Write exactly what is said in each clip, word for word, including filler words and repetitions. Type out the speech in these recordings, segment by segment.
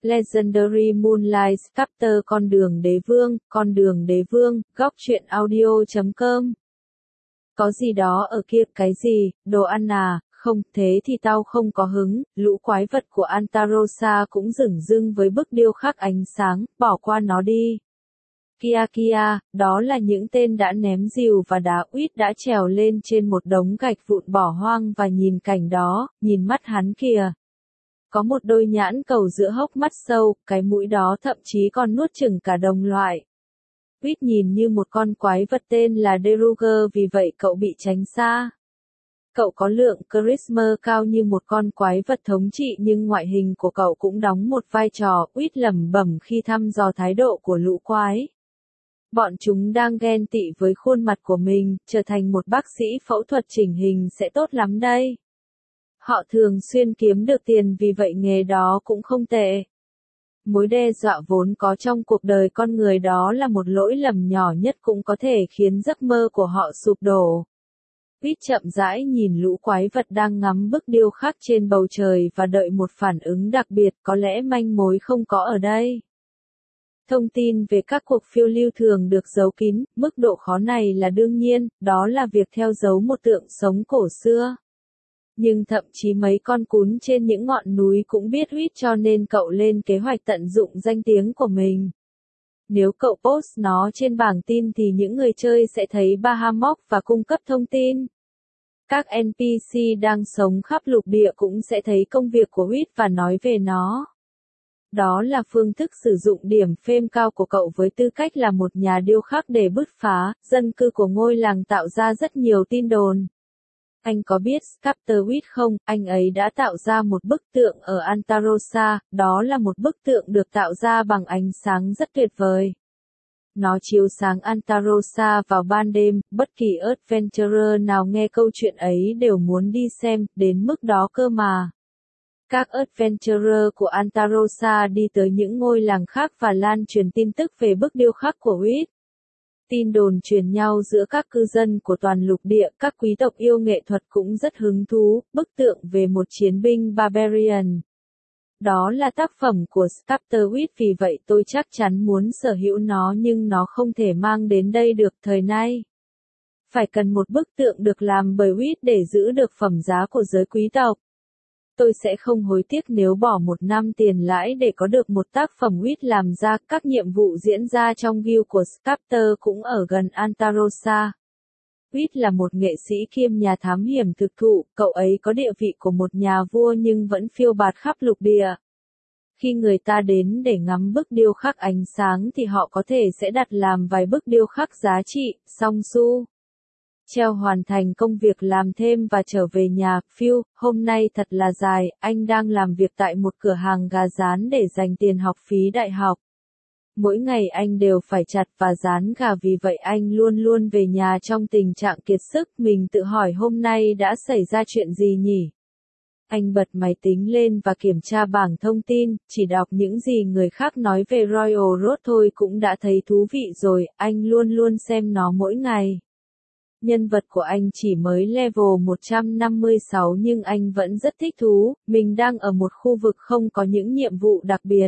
Legendary Moonlight Sculptor Con đường đế vương, con đường đế vương, góc truyện audio chấm com. Có gì đó ở kia, cái gì, đồ ăn à, không, thế thì tao không có hứng, lũ quái vật của Antarosa cũng dửng dưng với bức điêu khắc ánh sáng, bỏ qua nó đi. Kia kia, đó là những tên đã ném rìu và đá uýt đã trèo lên trên một đống gạch vụn bỏ hoang và nhìn cảnh đó, nhìn mắt hắn kìa. Có một đôi nhãn cầu giữa hốc mắt sâu, cái mũi đó thậm chí còn nuốt chửng cả đồng loại. Uýt nhìn như một con quái vật tên là Deruger, vì vậy cậu bị tránh xa. Cậu có lượng charisma cao như một con quái vật thống trị, nhưng ngoại hình của cậu cũng đóng một vai trò. Uýt lẩm bẩm khi thăm dò thái độ của lũ quái. Bọn chúng đang ghen tị với khuôn mặt của mình, trở thành một bác sĩ phẫu thuật chỉnh hình sẽ tốt lắm đây. Họ thường xuyên kiếm được tiền, vì vậy nghề đó cũng không tệ. Mối đe dọa vốn có trong cuộc đời con người đó là một lỗi lầm nhỏ nhất cũng có thể khiến giấc mơ của họ sụp đổ. Uýt chậm rãi nhìn lũ quái vật đang ngắm bức điêu khắc trên bầu trời và đợi một phản ứng đặc biệt, có lẽ manh mối không có ở đây. Thông tin về các cuộc phiêu lưu thường được giấu kín, mức độ khó này là đương nhiên, đó là việc theo dấu một tượng sống cổ xưa. Nhưng thậm chí mấy con cún trên những ngọn núi cũng biết Uýt, cho nên cậu lên kế hoạch tận dụng danh tiếng của mình. Nếu cậu post nó trên bảng tin thì những người chơi sẽ thấy Bahamut và cung cấp thông tin. Các en pê xê đang sống khắp lục địa cũng sẽ thấy công việc của Uýt và nói về nó. Đó là phương thức sử dụng điểm fame cao của cậu với tư cách là một nhà điêu khắc để bứt phá. Dân cư của ngôi làng tạo ra rất nhiều tin đồn. Anh có biết Sculptor Uýt không? Anh ấy đã tạo ra một bức tượng ở Antarosa, đó là một bức tượng được tạo ra bằng ánh sáng rất tuyệt vời. Nó chiếu sáng Antarosa vào ban đêm, bất kỳ adventurer nào nghe câu chuyện ấy đều muốn đi xem, đến mức đó cơ mà. Các adventurer của Antarosa đi tới những ngôi làng khác và lan truyền tin tức về bức điêu khắc của Uýt. Tin đồn truyền nhau giữa các cư dân của toàn lục địa, các quý tộc yêu nghệ thuật cũng rất hứng thú. Bức tượng về một chiến binh Barbarian. Đó là tác phẩm của Sculptor Uýt, vì vậy tôi chắc chắn muốn sở hữu nó, nhưng nó không thể mang đến đây được thời nay. Phải cần một bức tượng được làm bởi Uýt để giữ được phẩm giá của giới quý tộc. Tôi sẽ không hối tiếc nếu bỏ một năm tiền lãi để có được một tác phẩm Uýt làm ra. Các nhiệm vụ diễn ra trong guild của Sculptor cũng ở gần Antarosa. Uýt là một nghệ sĩ kiêm nhà thám hiểm thực thụ, cậu ấy có địa vị của một nhà vua nhưng vẫn phiêu bạt khắp lục địa. Khi người ta đến để ngắm bức điêu khắc ánh sáng thì họ có thể sẽ đặt làm vài bức điêu khắc giá trị, song su. Treo hoàn thành công việc làm thêm và trở về nhà. Phiêu, hôm nay thật là dài, anh đang làm việc tại một cửa hàng gà rán để dành tiền học phí đại học. Mỗi ngày anh đều phải chặt và rán gà, vì vậy anh luôn luôn về nhà trong tình trạng kiệt sức. Mình tự hỏi hôm nay đã xảy ra chuyện gì nhỉ? Anh bật máy tính lên và kiểm tra bảng thông tin, chỉ đọc những gì người khác nói về Royal Road thôi cũng đã thấy thú vị rồi, anh luôn luôn xem nó mỗi ngày. Nhân vật của anh chỉ mới level một trăm năm mươi sáu nhưng anh vẫn rất thích thú, mình đang ở một khu vực không có những nhiệm vụ đặc biệt.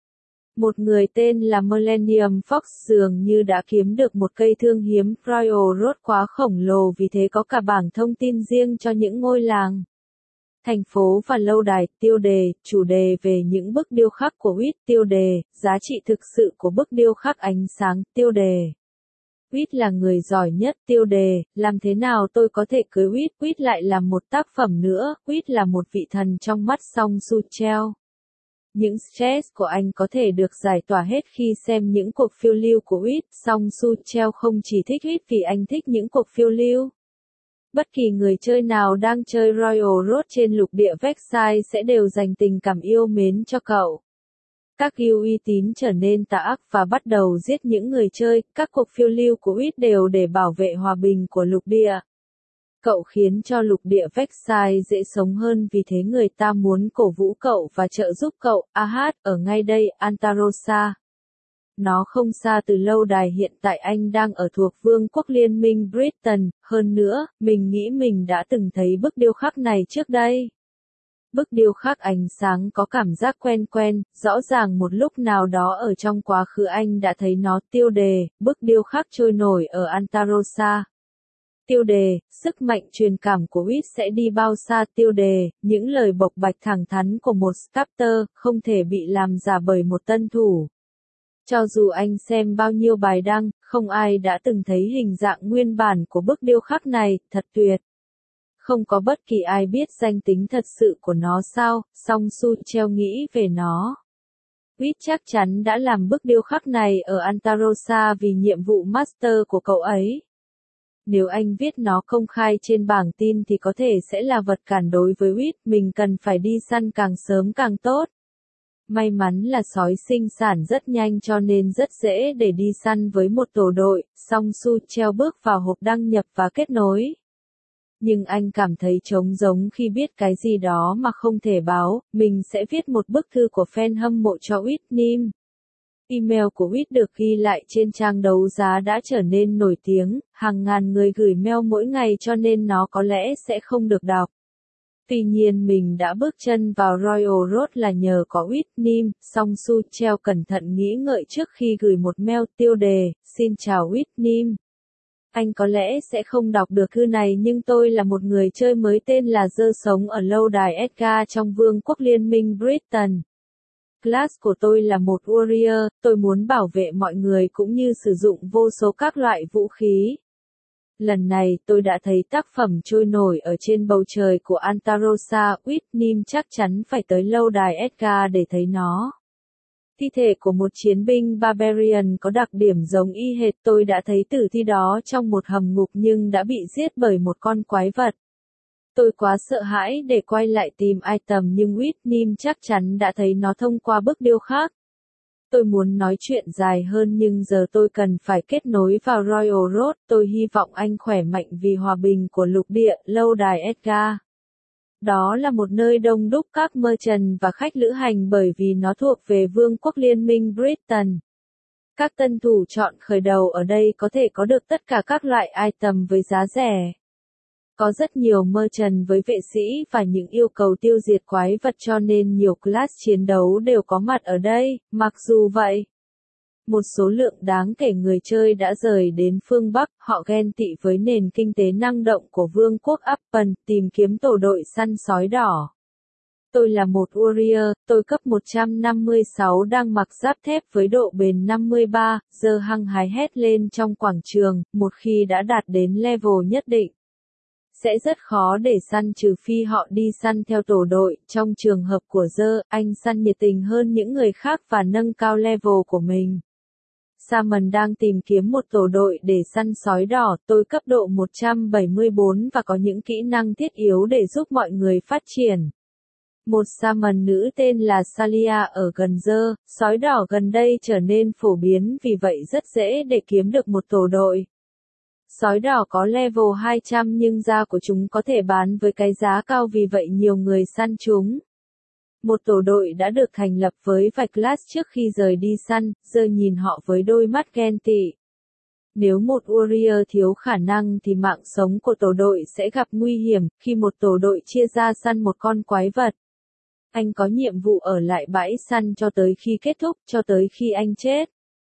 Một người tên là Millennium Fox dường như đã kiếm được một cây thương hiếm. Royal Road quá khổng lồ, vì thế có cả bảng thông tin riêng cho những ngôi làng, thành phố và lâu đài. Tiêu đề, chủ đề về những bức điêu khắc của Uýt. Tiêu đề, giá trị thực sự của bức điêu khắc ánh sáng. Tiêu đề, Uýt là người giỏi nhất. Tiêu đề, làm thế nào tôi có thể cưới Uýt? Uýt lại làm một tác phẩm nữa. Uýt là một vị thần trong mắt Song Su Treo. Những stress của anh có thể được giải tỏa hết khi xem những cuộc phiêu lưu của Uýt. Song Su Treo không chỉ thích Uýt vì anh thích những cuộc phiêu lưu. Bất kỳ người chơi nào đang chơi Royal Road trên lục địa Vexai sẽ đều dành tình cảm yêu mến cho cậu. Các guild uy tín trở nên tà ác và bắt đầu giết những người chơi. Các cuộc phiêu lưu của Uýt đều để bảo vệ hòa bình của lục địa. Cậu khiến cho lục địa Vexai dễ sống hơn, vì thế người ta muốn cổ vũ cậu và trợ giúp cậu. Ahad, ở ngay đây, Antarosa. Nó không xa từ lâu đài, hiện tại anh đang ở thuộc Vương quốc Liên minh Britain. Hơn nữa, mình nghĩ mình đã từng thấy bức điêu khắc này trước đây. Bức điêu khắc ánh sáng có cảm giác quen quen, rõ ràng một lúc nào đó ở trong quá khứ anh đã thấy nó. Tiêu đề, bức điêu khắc trôi nổi ở Antarossa. Tiêu đề, sức mạnh truyền cảm của Whit sẽ đi bao xa. Tiêu đề, những lời bộc bạch thẳng thắn của một sculptor, không thể bị làm giả bởi một tân thủ. Cho dù anh xem bao nhiêu bài đăng, không ai đã từng thấy hình dạng nguyên bản của bức điêu khắc này, thật tuyệt. Không có bất kỳ ai biết danh tính thật sự của nó sao, song Su treo nghĩ về nó. Whit chắc chắn đã làm bức điêu khắc này ở Antarossa vì nhiệm vụ master của cậu ấy. Nếu anh viết nó công khai trên bảng tin thì có thể sẽ là vật cản đối với Whit, mình cần phải đi săn càng sớm càng tốt. May mắn là sói sinh sản rất nhanh cho nên rất dễ để đi săn với một tổ đội, song Su treo bước vào hộp đăng nhập và kết nối. Nhưng anh cảm thấy trống rỗng khi biết cái gì đó mà không thể báo, mình sẽ viết một bức thư của fan hâm mộ cho Whit Nim. Email của Whit được ghi lại trên trang đấu giá đã trở nên nổi tiếng, hàng ngàn người gửi mail mỗi ngày cho nên nó có lẽ sẽ không được đọc. Tuy nhiên mình đã bước chân vào Royal Road là nhờ có Whit Nim, song Su treo cẩn thận nghĩ ngợi trước khi gửi một mail. Tiêu đề, xin chào Whit Nim. Anh có lẽ sẽ không đọc được thư này nhưng tôi là một người chơi mới tên là Dơ sống ở lâu đài Edgar trong Vương quốc Liên minh Britain. Class của tôi là một warrior, tôi muốn bảo vệ mọi người cũng như sử dụng vô số các loại vũ khí. Lần này tôi đã thấy tác phẩm trôi nổi ở trên bầu trời của Antarossa. Whit Nim chắc chắn phải tới lâu đài Edgar để thấy nó. Thi thể của một chiến binh Barbarian có đặc điểm giống y hệt. Tôi đã thấy tử thi đó trong một hầm ngục nhưng đã bị giết bởi một con quái vật. Tôi quá sợ hãi để quay lại tìm item nhưng Whit Nim chắc chắn đã thấy nó thông qua bức điêu khắc. Tôi muốn nói chuyện dài hơn nhưng giờ tôi cần phải kết nối vào Royal Road. Tôi hy vọng anh khỏe mạnh vì hòa bình của lục địa. Lâu đài Edgar. Đó là một nơi đông đúc các merchant và khách lữ hành bởi vì nó thuộc về Vương quốc Liên minh Britain. Các tân thủ chọn khởi đầu ở đây có thể có được tất cả các loại item với giá rẻ. Có rất nhiều merchant với vệ sĩ và những yêu cầu tiêu diệt quái vật cho nên nhiều class chiến đấu đều có mặt ở đây. Mặc dù vậy, một số lượng đáng kể người chơi đã rời đến phương Bắc, họ ghen tị với nền kinh tế năng động của Vương quốc Upton, tìm kiếm tổ đội săn sói đỏ. Tôi là một warrior, tôi cấp một trăm năm mươi sáu đang mặc giáp thép với độ bền năm mươi ba, giờ hăng hái hét lên trong quảng trường, một khi đã đạt đến level nhất định. Sẽ rất khó để săn trừ phi họ đi săn theo tổ đội. Trong trường hợp của Dơ, anh săn nhiệt tình hơn những người khác và nâng cao level của mình. Salmon đang tìm kiếm một tổ đội để săn sói đỏ. Tôi cấp độ một trăm bảy mươi bốn và có những kỹ năng thiết yếu để giúp mọi người phát triển. Một Salmon nữ tên là Salia ở gần Dơ, sói đỏ gần đây trở nên phổ biến vì vậy rất dễ để kiếm được một tổ đội. Sói đỏ có level hai trăm nhưng da của chúng có thể bán với cái giá cao vì vậy nhiều người săn chúng. Một tổ đội đã được thành lập với vài class trước khi rời đi săn, giờ nhìn họ với đôi mắt ghen tị. Nếu một warrior thiếu khả năng thì mạng sống của tổ đội sẽ gặp nguy hiểm khi một tổ đội chia ra săn một con quái vật. Anh có nhiệm vụ ở lại bãi săn cho tới khi kết thúc, cho tới khi anh chết.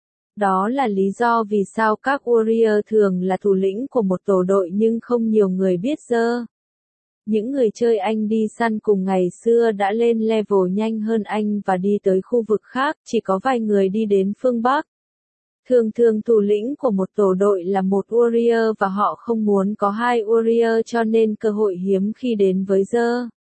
Đó là lý do vì sao các warrior thường là thủ lĩnh của một tổ đội nhưng không nhiều người biết Dơ. Những người chơi anh đi săn cùng ngày xưa đã lên level nhanh hơn anh và đi tới khu vực khác, chỉ có vài người đi đến phương Bắc. Thường thường thủ lĩnh của một tổ đội là một warrior và họ không muốn có hai warrior cho nên cơ hội hiếm khi đến với Dơ.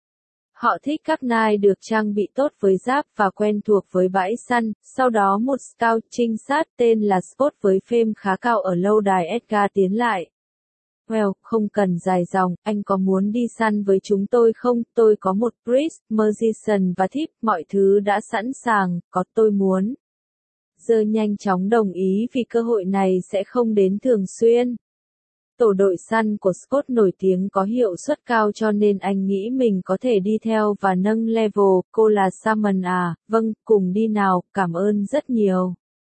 Họ thích các nai được trang bị tốt với giáp và quen thuộc với bãi săn, sau đó một scout trinh sát tên là Scott với fame khá cao ở lâu đài Edgar tiến lại. Well, không cần dài dòng, anh có muốn đi săn với chúng tôi không? Tôi có một priest, magician và thief, mọi thứ đã sẵn sàng, có tôi muốn. Dơ nhanh chóng đồng ý vì cơ hội này sẽ không đến thường xuyên. Tổ đội săn của Scott nổi tiếng có hiệu suất cao cho nên anh nghĩ mình có thể đi theo và nâng level. Cô là Salmon à? Vâng, cùng đi nào, cảm ơn rất nhiều.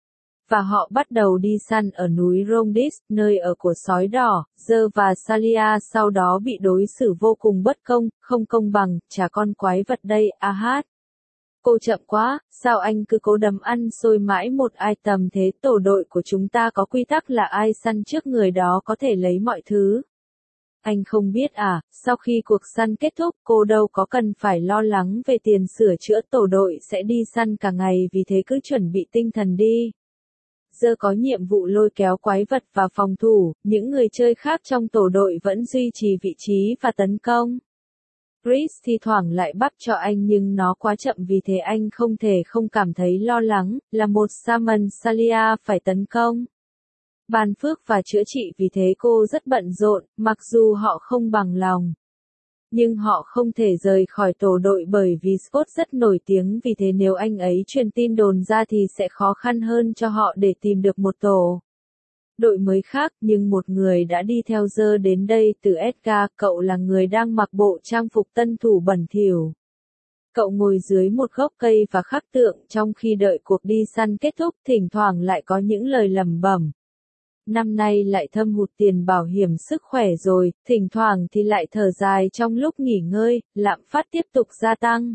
Và họ bắt đầu đi săn ở núi Rongdis, nơi ở của sói đỏ. Giờ và Salia sau đó bị đối xử vô cùng bất công, không công bằng, trả con quái vật đây, Ahad. Cô chậm quá, sao anh cứ cố đấm ăn xôi mãi một item thế? Tổ đội của chúng ta có quy tắc là ai săn trước người đó có thể lấy mọi thứ. Anh không biết à, sau khi cuộc săn kết thúc cô đâu có cần phải lo lắng về tiền sửa chữa, tổ đội sẽ đi săn cả ngày, vì thế cứ chuẩn bị tinh thần đi. Giờ có nhiệm vụ lôi kéo quái vật và phòng thủ, những người chơi khác trong tổ đội vẫn duy trì vị trí và tấn công. Chris thi thoảng lại bắp cho anh nhưng nó quá chậm, vì thế anh không thể không cảm thấy lo lắng, là một Salmon Salia phải tấn công. Ban phước và chữa trị, vì thế cô rất bận rộn, mặc dù họ không bằng lòng. Nhưng họ không thể rời khỏi tổ đội bởi vì Scott rất nổi tiếng, vì thế nếu anh ấy truyền tin đồn ra thì sẽ khó khăn hơn cho họ để tìm được một tổ đội mới khác, nhưng một người đã đi theo Giờ đến đây từ Edgar, cậu là người đang mặc bộ trang phục tân thủ bẩn thỉu. Cậu ngồi dưới một gốc cây và khắc tượng trong khi đợi cuộc đi săn kết thúc, thỉnh thoảng lại có những lời lẩm bẩm. Năm nay lại thâm hụt tiền bảo hiểm sức khỏe rồi, thỉnh thoảng thì lại thở dài trong lúc nghỉ ngơi, lạm phát tiếp tục gia tăng.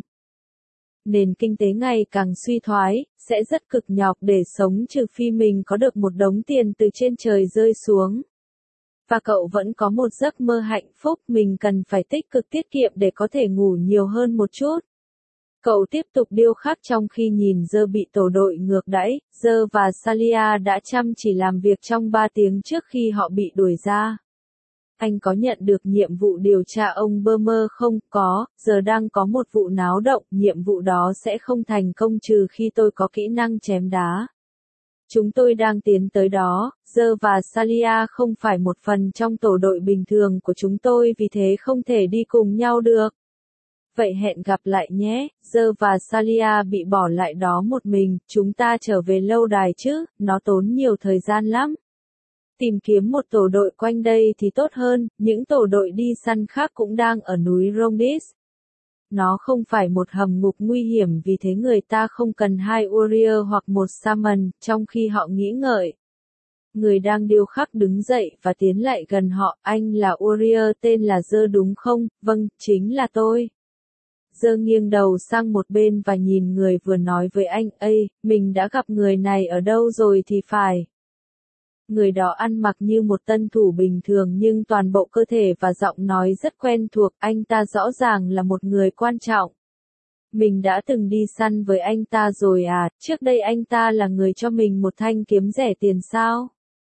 Nền kinh tế ngày càng suy thoái, sẽ rất cực nhọc để sống trừ phi mình có được một đống tiền từ trên trời rơi xuống. Và cậu vẫn có một giấc mơ hạnh phúc, mình cần phải tích cực tiết kiệm để có thể ngủ nhiều hơn một chút. Cậu tiếp tục điêu khắc trong khi nhìn Giờ bị tổ đội ngược đãi. Giờ và Salia đã chăm chỉ làm việc trong ba tiếng trước khi họ bị đuổi ra. Anh có nhận được nhiệm vụ điều tra ông Burmer không? Có, giờ đang có một vụ náo động, nhiệm vụ đó sẽ không thành công trừ khi tôi có kỹ năng chém đá. Chúng tôi đang tiến tới đó. Giờ và Salia không phải một phần trong tổ đội bình thường của chúng tôi, vì thế không thể đi cùng nhau được. Vậy hẹn gặp lại nhé. Giờ và Salia bị bỏ lại đó một mình, chúng ta trở về lâu đài chứ, nó tốn nhiều thời gian lắm. Tìm kiếm một tổ đội quanh đây thì tốt hơn, những tổ đội đi săn khác cũng đang ở núi Rongdis. Nó không phải một hầm ngục nguy hiểm, vì thế người ta không cần hai warrior hoặc một Salmon, trong khi họ nghĩ ngợi. Người đang điêu khắc đứng dậy và tiến lại gần họ, anh là warrior tên là Giờ đúng không? Vâng, chính là tôi. Giờ nghiêng đầu sang một bên và nhìn người vừa nói với anh, ây, mình đã gặp người này ở đâu rồi thì phải. Người đó ăn mặc như một tân thủ bình thường nhưng toàn bộ cơ thể và giọng nói rất quen thuộc, anh ta rõ ràng là một người quan trọng. Mình đã từng đi săn với anh ta rồi à, trước đây anh ta là người cho mình một thanh kiếm rẻ tiền sao?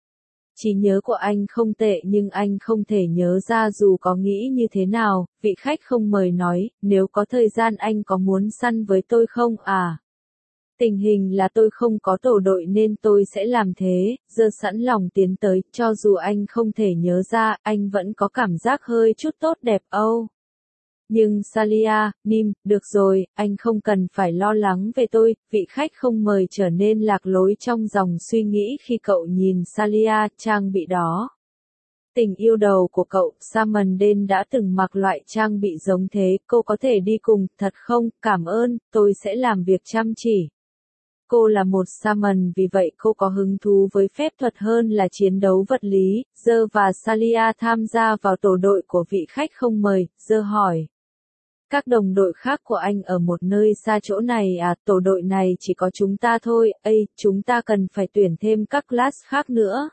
Trí nhớ của anh không tệ nhưng anh không thể nhớ ra dù có nghĩ như thế nào, vị khách không mời nói, nếu có thời gian anh có muốn săn với tôi không à? Tình hình là tôi không có tổ đội nên tôi sẽ làm thế. Giờ sẵn lòng tiến tới, cho dù anh không thể nhớ ra, anh vẫn có cảm giác hơi chút tốt đẹp âu. Nhưng Salia, Nim, được rồi, anh không cần phải lo lắng về tôi. Vị khách không mời trở nên lạc lối trong dòng suy nghĩ khi cậu nhìn Salia, trang bị đó. Tình yêu đầu của cậu, Salmon Den đã từng mặc loại trang bị giống thế, cô có thể đi cùng, thật không? Cảm ơn, tôi sẽ làm việc chăm chỉ. Cô là một Salmon, vì vậy cô có hứng thú với phép thuật hơn là chiến đấu vật lý. Giờ và Salia tham gia vào tổ đội của vị khách không mời. Giờ hỏi. Các đồng đội khác của anh ở một nơi xa chỗ này à? Tổ đội này chỉ có chúng ta thôi. Ây, chúng ta cần phải tuyển thêm các class khác nữa.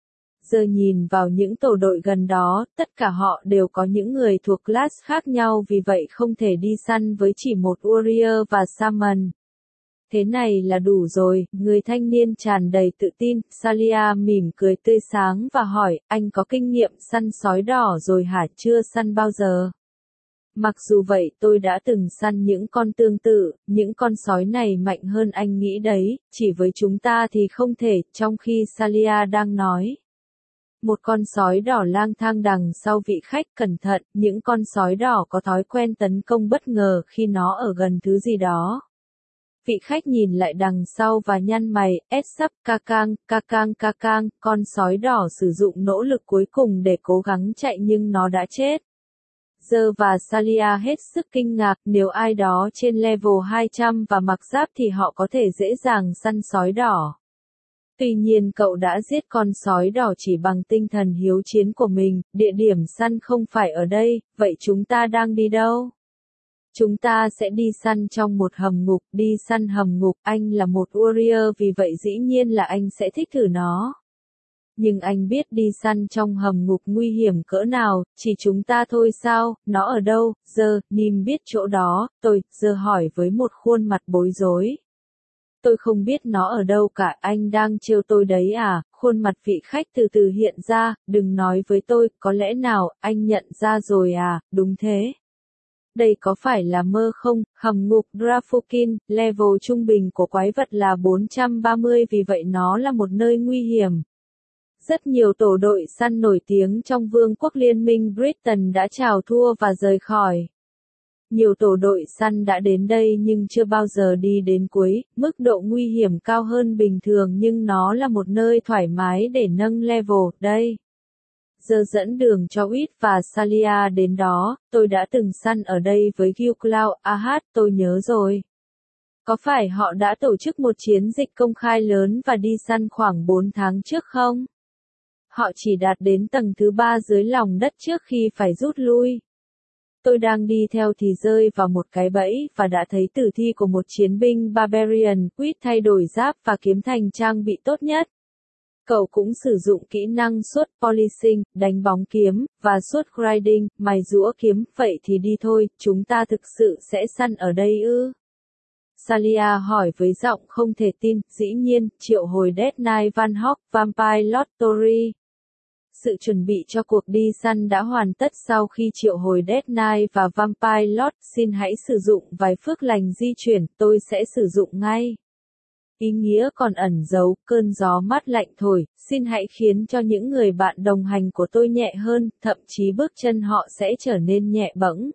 Giờ nhìn vào những tổ đội gần đó, tất cả họ đều có những người thuộc class khác nhau, vì vậy không thể đi săn với chỉ một warrior và Salmon. Thế này là đủ rồi, người thanh niên tràn đầy tự tin. Salia mỉm cười tươi sáng và hỏi, anh có kinh nghiệm săn sói đỏ rồi hả? Chưa săn bao giờ. Mặc dù vậy tôi đã từng săn những con tương tự, những con sói này mạnh hơn anh nghĩ đấy, chỉ với chúng ta thì không thể, trong khi Salia đang nói. Một con sói đỏ lang thang đằng sau vị khách, cẩn thận, những con sói đỏ có thói quen tấn công bất ngờ khi nó ở gần thứ gì đó. Vị khách nhìn lại đằng sau và nhăn mày, ét sắp, ca cang, ca cang ca cang, con sói đỏ sử dụng nỗ lực cuối cùng để cố gắng chạy nhưng nó đã chết. Giờ và Salia hết sức kinh ngạc, nếu ai đó trên level hai trăm và mặc giáp thì họ có thể dễ dàng săn sói đỏ. Tuy nhiên cậu đã giết con sói đỏ chỉ bằng tinh thần hiếu chiến của mình, địa điểm săn không phải ở đây, vậy chúng ta đang đi đâu? Chúng ta sẽ đi săn trong một hầm ngục, đi săn hầm ngục, anh là một warrior vì vậy dĩ nhiên là anh sẽ thích thử nó. Nhưng anh biết đi săn trong hầm ngục nguy hiểm cỡ nào, chỉ chúng ta thôi sao, nó ở đâu, giờ, Nim biết chỗ đó, tôi, giờ hỏi với một khuôn mặt bối rối. Tôi không biết nó ở đâu cả, anh đang trêu tôi đấy à, khuôn mặt vị khách từ từ hiện ra, đừng nói với tôi, có lẽ nào, anh nhận ra rồi à, đúng thế. Đây có phải là mơ không, hầm ngục Drafukin, level trung bình của quái vật là bốn trăm ba mươi vì vậy nó là một nơi nguy hiểm. Rất nhiều tổ đội săn nổi tiếng trong Vương quốc Liên minh Britain đã chào thua và rời khỏi. Nhiều tổ đội săn đã đến đây nhưng chưa bao giờ đi đến cuối, mức độ nguy hiểm cao hơn bình thường nhưng nó là một nơi thoải mái để nâng level, đây. Giờ dẫn đường cho Wit và Salia đến đó, tôi đã từng săn ở đây với Gilcloud, ah, tôi nhớ rồi. Có phải họ đã tổ chức một chiến dịch công khai lớn và đi săn khoảng bốn tháng trước không? Họ chỉ đạt đến tầng thứ ba dưới lòng đất trước khi phải rút lui. Tôi đang đi theo thì rơi vào một cái bẫy và đã thấy tử thi của một chiến binh Barbarian, Quýt thay đổi giáp và kiếm thành trang bị tốt nhất. Cậu cũng sử dụng kỹ năng suốt polishing, đánh bóng kiếm, và suốt grinding, mài giũa kiếm, vậy thì đi thôi, chúng ta thực sự sẽ săn ở đây ư? Salia hỏi với giọng không thể tin, dĩ nhiên, triệu hồi Dead Knight Van Hawk, Vampire Lottery. Sự chuẩn bị cho cuộc đi săn đã hoàn tất sau khi triệu hồi Dead Knight và Vampire Lot, xin hãy sử dụng vài phước lành di chuyển, tôi sẽ sử dụng ngay. Ý nghĩa còn ẩn giấu, cơn gió mát lạnh thổi, xin hãy khiến cho những người bạn đồng hành của tôi nhẹ hơn, thậm chí bước chân họ sẽ trở nên nhẹ bẫng.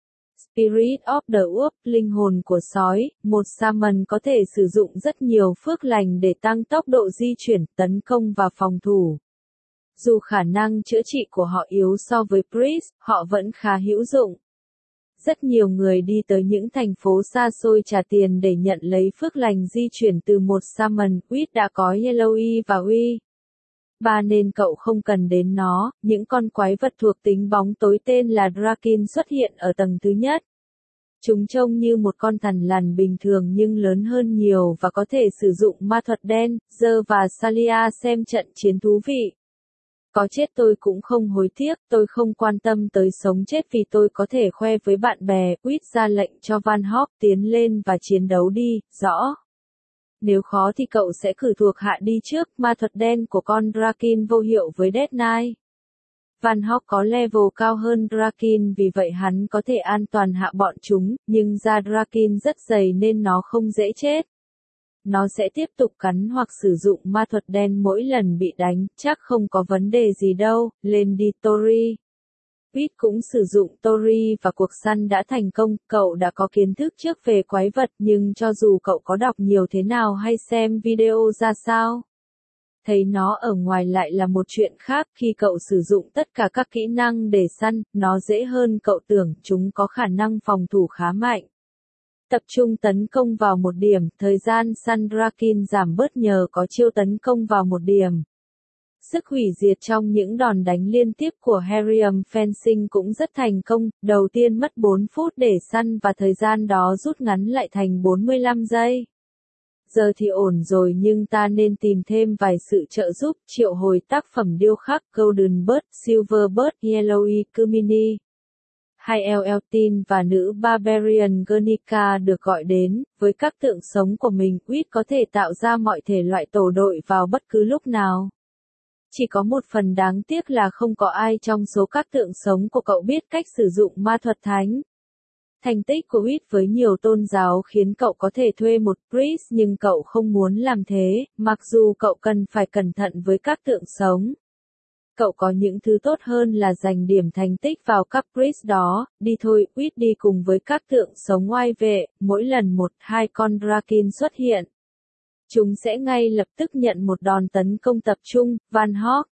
Spirit of the Wolf, linh hồn của sói, một Shaman có thể sử dụng rất nhiều phước lành để tăng tốc độ di chuyển, tấn công và phòng thủ. Dù khả năng chữa trị của họ yếu so với Priest, họ vẫn khá hữu dụng. Rất nhiều người đi tới những thành phố xa xôi trả tiền để nhận lấy phước lành di chuyển từ một Shaman, Wit đã có Yellowy và Uy. Ba nên cậu không cần đến nó, những con quái vật thuộc tính bóng tối tên là Drakin xuất hiện ở tầng thứ nhất. Chúng trông như một con thằn lằn bình thường nhưng lớn hơn nhiều và có thể sử dụng ma thuật đen, Giờ và Salia xem trận chiến thú vị. Có chết tôi cũng không hối tiếc, tôi không quan tâm tới sống chết vì tôi có thể khoe với bạn bè, Quýt ra lệnh cho Van Hawk tiến lên và chiến đấu đi, rõ. Nếu khó thì cậu sẽ cử thuộc hạ đi trước, ma thuật đen của con Drakin vô hiệu với Dead Knight. Van Hawk có level cao hơn Drakin vì vậy hắn có thể an toàn hạ bọn chúng, nhưng da Drakin rất dày nên nó không dễ chết. Nó sẽ tiếp tục cắn hoặc sử dụng ma thuật đen mỗi lần bị đánh, chắc không có vấn đề gì đâu, lên đi Tori. Pete cũng sử dụng Tori và cuộc săn đã thành công, cậu đã có kiến thức trước về quái vật nhưng cho dù cậu có đọc nhiều thế nào hay xem video ra sao. Thấy nó ở ngoài lại là một chuyện khác khi cậu sử dụng tất cả các kỹ năng để săn, nó dễ hơn cậu tưởng, chúng có khả năng phòng thủ khá mạnh. Tập trung tấn công vào một điểm, thời gian săn Drakin giảm bớt nhờ có chiêu tấn công vào một điểm. Sức hủy diệt trong những đòn đánh liên tiếp của Herium Fencing cũng rất thành công, đầu tiên mất bốn phút để săn và thời gian đó rút ngắn lại thành bốn mươi lăm giây. Giờ thì ổn rồi nhưng ta nên tìm thêm vài sự trợ giúp, triệu hồi tác phẩm điêu khắc Golden Bird, Silver Bird, Yellowy Kumini. Hai Eltin và nữ Barbarian Guernica được gọi đến, với các tượng sống của mình, Wit có thể tạo ra mọi thể loại tổ đội vào bất cứ lúc nào. Chỉ có một phần đáng tiếc là không có ai trong số các tượng sống của cậu biết cách sử dụng ma thuật thánh. Thành tích của Wit với nhiều tôn giáo khiến cậu có thể thuê một priest nhưng cậu không muốn làm thế, mặc dù cậu cần phải cẩn thận với các tượng sống. Cậu có những thứ tốt hơn là dành điểm thành tích vào các priest đó, đi thôi, Wit đi cùng với các tượng sống oai vệ, mỗi lần một, hai con Drakin xuất hiện. Chúng sẽ ngay lập tức nhận một đòn tấn công tập trung, Van Hawk.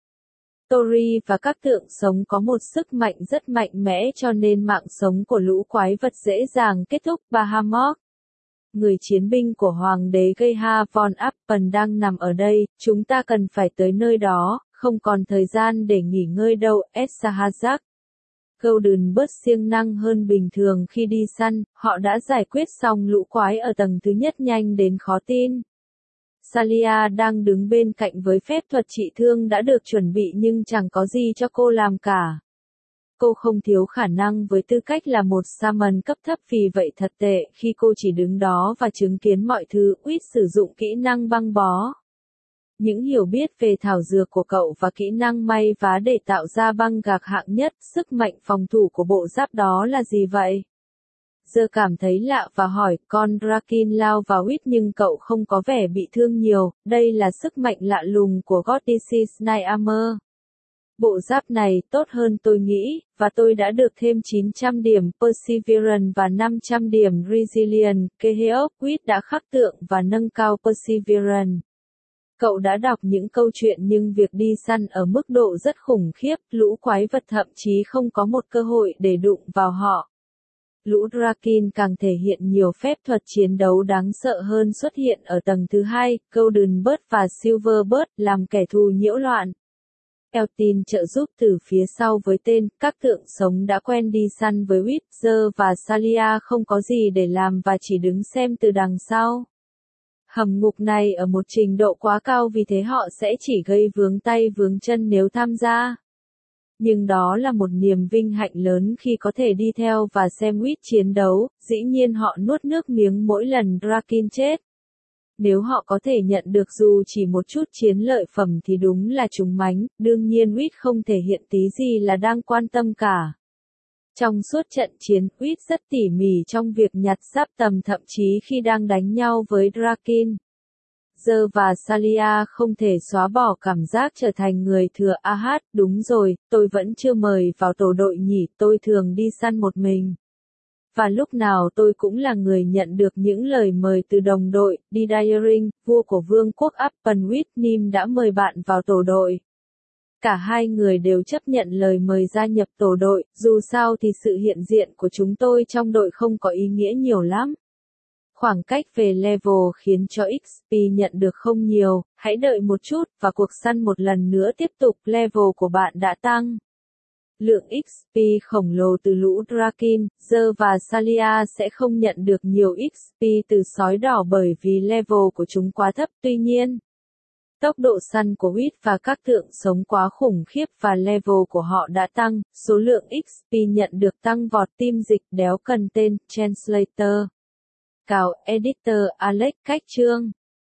Tori và các tượng sống có một sức mạnh rất mạnh mẽ cho nên mạng sống của lũ quái vật dễ dàng kết thúc, Bahamut. Người chiến binh của Hoàng đế Geha von Appen đang nằm ở đây, chúng ta cần phải tới nơi đó, không còn thời gian để nghỉ ngơi đâu, Eshahazak. Golden bớt siêng năng hơn bình thường khi đi săn, họ đã giải quyết xong lũ quái ở tầng thứ nhất nhanh đến khó tin. Salia đang đứng bên cạnh với phép thuật trị thương đã được chuẩn bị nhưng chẳng có gì cho cô làm cả. Cô không thiếu khả năng với tư cách là một shaman cấp thấp, vì vậy thật tệ khi cô chỉ đứng đó và chứng kiến mọi thứ. Ít sử dụng kỹ năng băng bó. Những hiểu biết về thảo dược của cậu và kỹ năng may vá để tạo ra băng gạc hạng nhất, sức mạnh phòng thủ của bộ giáp đó là gì vậy? Giờ cảm thấy lạ và hỏi, con Drakin lao vào Ít nhưng cậu không có vẻ bị thương nhiều, đây là sức mạnh lạ lùng của Goddices Night Armor. Bộ giáp này tốt hơn tôi nghĩ, và tôi đã được thêm chín trăm điểm Perseverance và năm trăm điểm Resilience. Keheok Quýt đã khắc tượng và nâng cao Perseverance. Cậu đã đọc những câu chuyện nhưng việc đi săn ở mức độ rất khủng khiếp, lũ quái vật thậm chí không có một cơ hội để đụng vào họ. Lũ Drakin càng thể hiện nhiều phép thuật chiến đấu đáng sợ hơn xuất hiện ở tầng thứ hai, Golden Bird và Silver Bird làm kẻ thù nhiễu loạn. Eltin trợ giúp từ phía sau với tên, các tượng sống đã quen đi săn với Witcher và Salia không có gì để làm và chỉ đứng xem từ đằng sau. Hầm ngục này ở một trình độ quá cao vì thế họ sẽ chỉ gây vướng tay vướng chân nếu tham gia. Nhưng đó là một niềm vinh hạnh lớn khi có thể đi theo và xem Witch chiến đấu, dĩ nhiên họ nuốt nước miếng mỗi lần Drakin chết. Nếu họ có thể nhận được dù chỉ một chút chiến lợi phẩm thì đúng là chúng mánh, đương nhiên Witch không thể hiện tí gì là đang quan tâm cả. Trong suốt trận chiến, Witch rất tỉ mỉ trong việc nhặt giáp tầm thậm chí khi đang đánh nhau với Drakin. Giờ và Salia không thể xóa bỏ cảm giác trở thành người thừa. Ahad, đúng rồi, tôi vẫn chưa mời vào tổ đội nhỉ, tôi thường đi săn một mình. Và lúc nào tôi cũng là người nhận được những lời mời từ đồng đội. Didaring, vua của vương quốc Appenwit Nim đã mời bạn vào tổ đội. Cả hai người đều chấp nhận lời mời gia nhập tổ đội, dù sao thì sự hiện diện của chúng tôi trong đội không có ý nghĩa nhiều lắm. Khoảng cách về level khiến cho ích pê nhận được không nhiều, hãy đợi một chút, và cuộc săn một lần nữa tiếp tục, level của bạn đã tăng. Lượng ích pê khổng lồ từ lũ Drakin, Giờ và Salia sẽ không nhận được nhiều ích pê từ sói đỏ bởi vì level của chúng quá thấp, tuy nhiên. Tốc độ săn của Witch và các tượng sống quá khủng khiếp và level của họ đã tăng, số lượng ích pê nhận được tăng vọt. Team dịch đéo cần tên, Translator. Cào, Editor, Alex cách chương.